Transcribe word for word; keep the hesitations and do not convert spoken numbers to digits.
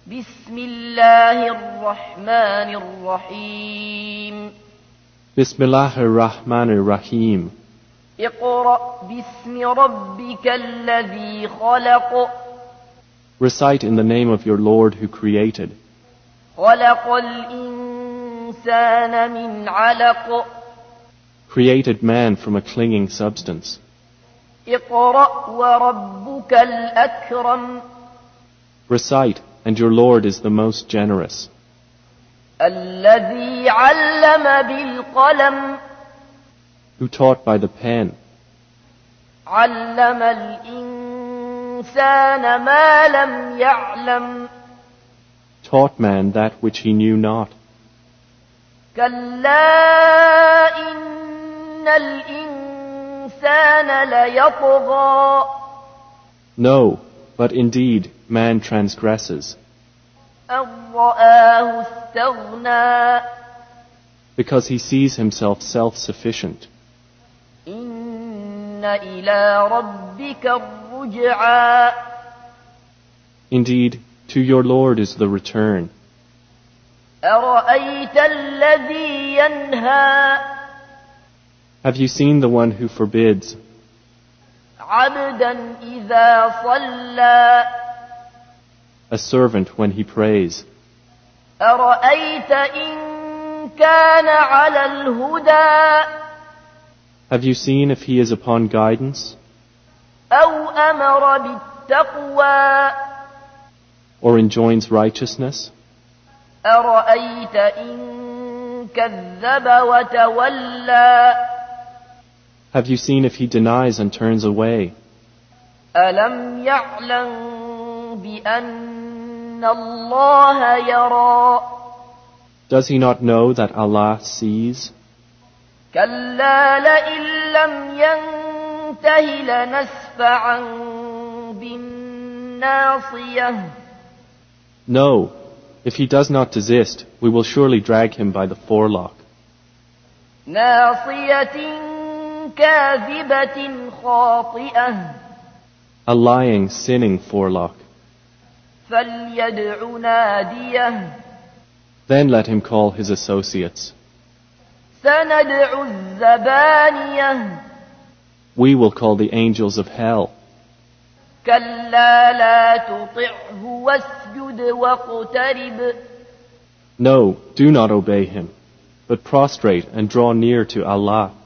بسم الله الرحمن الرحيم Bismillah ar-Rahman ar-Rahim. اقرأ باسم ربك الذي خلق Recite in the name of your Lord who created. خلق الإنسان من علق Created man from a clinging substance. اقرأ وربك الأكرم Recite, and your Lord is the most generous. الذي علم بالقلم Who taught by the pen. علم الإنسان ما لم يعلم Taught man that which he knew not. كلا إن الإنسان ليطغى No, but indeed man transgresses, أن رآه استغنى because he sees himself self-sufficient. إن إلى ربك الرجعى Indeed, to your Lord is the return. أرأيت الذي ينهى Have you seen the one who forbids عبدا إذا صلى a servant when he prays? أرأيت إن كان على الهدى Have you seen if he is upon guidance, أو أمر بالتقوى or enjoins righteousness? أرأيت إن كذب وتولى Have you seen if he denies and turns away? ألم يعلم بأن الله يرى Does he not know that Allah sees? كلا لئن لم ينته لنسفعا بالناصية No, if he does not desist, we will surely drag him by the forelock. ناصية كاذبة خاطئة A lying, sinning forelock. فليدع ناديه Then let him call his associates. سندع الزبانية We will call the angels of hell. كلا لا تطعه واسجد واقترب No, do not obey him, but prostrate and draw near to Allah.